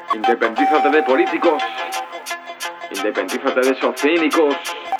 Independízate de políticos, independízate de esos cínicos.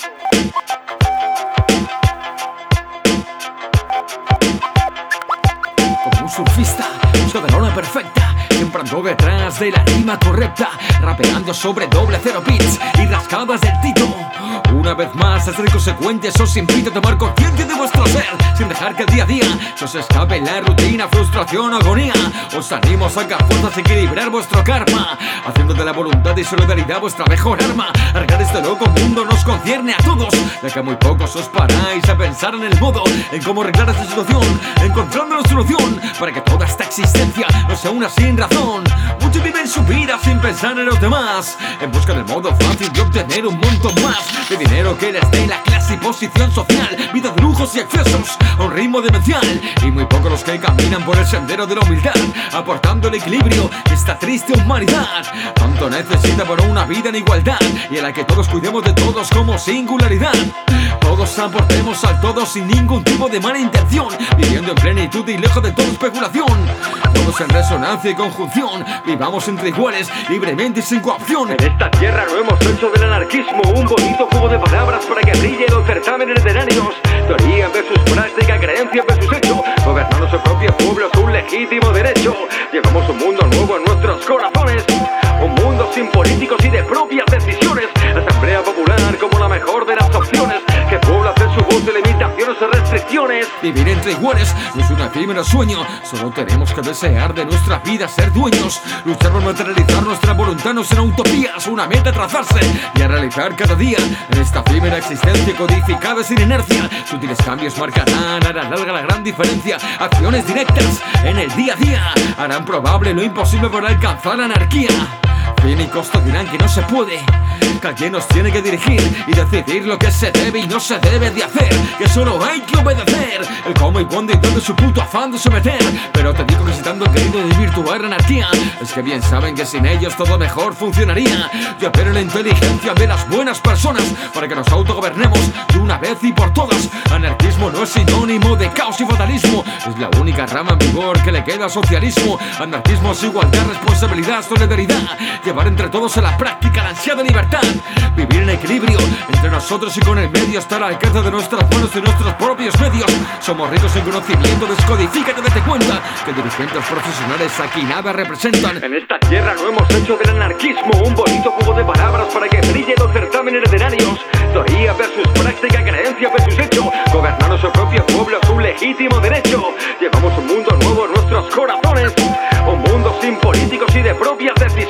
Como un surfista, busco de la hora perfecta, siempre ando detrás de la rima correcta, rapeando sobre doble cero beats y rascadas del tito. Una vez más, a ser consecuentes, os invito a tomar conciencia de vuestro ser, sin dejar que el día a día se os escape la rutina, frustración o agonía. Os animo a sacar fuerzas y equilibrar vuestro karma, haciendo de la voluntad y solidaridad vuestra mejor arma. Arreglar este loco mundo nos concierne a todos, ya que muy pocos os paráis a pensar en el modo en cómo arreglar esta situación, encontrando la solución para que toda esta existencia no sea una sin razón. Muchos viven su vida sin pensar en los demás, en busca del modo fácil de obtener un montón más de dinero que les dé la clase y posición social, vida de lujos y excesos a un ritmo demencial, y muy pocos los que caminan por el sendero de la humildad, aportando el equilibrio que esta triste humanidad tanto necesita para una vida en igualdad, y en la que todos cuidemos de todos como singularidad. Todos aportemos al todo sin ningún tipo de mala intención, viviendo en plenitud y lejos de toda especulación. Todos en resonancia y conjunción, vivamos entre iguales, libremente y sin coacción. En esta tierra no hemos hecho del anarquismo un bonito juego de palabras para que brille los certámenes literarios. Teoría versus práctica, creencia versus hecho, gobernar nuestro propio pueblo es un legítimo derecho. Llevamos un mundo nuevo en nuestros corazones, un mundo sin políticos y de propias decisiones. Asamblea popular como la mejor de las opciones, que puebla hacer su voz de limitaciones o restricciones. Vivir entre iguales no es un efímero sueño, solo tenemos que desear de nuestra vida ser dueños. Luchar por materializar nuestra voluntad no será utopías, una meta a trazarse y a realizar cada día en esta efímera existencia codificada sin inercia. Sutiles cambios marcarán a la larga la gran diferencia. Acciones directas en el día a día harán probable lo imposible para alcanzar la anarquía. Cínicos te dirán que no se puede, que alguien nos tiene que dirigir y decidir lo que se debe y no se debe de hacer, que solo hay que obedecer el cómo y cuándo y dónde su puto afán de someter. Pero te digo que si tanto han querido desvirtuar la anarquía, es que bien saben que sin ellos todo mejor funcionaría. Yo apelo a la inteligencia de las buenas personas para que nos autogobernemos de una vez y por todas. Anarquismo no es sinónimo de caos y fatalismo, es la única rama en vigor que le queda al socialismo. Anarquismo es igualdad, responsabilidad, solidaridad, llevar entre todos a la práctica la ansiada libertad, vivir en equilibrio entre nosotros y con el medio, estar al alcance de nuestras manos y nuestros propios medios. Somos ricos en conocimiento, descodifícate, date cuenta que dirigentes profesionales aquí nada representan. En esta tierra no hemos hecho del anarquismo un bonito juego de palabras para que brille los certámenes literarios. Teoría versus práctica, creencia versus hecho, gobernar nuestro propio pueblo es un legítimo derecho. Llevamos un mundo nuevo en nuestros corazones, un mundo sin políticos y de propias decisiones.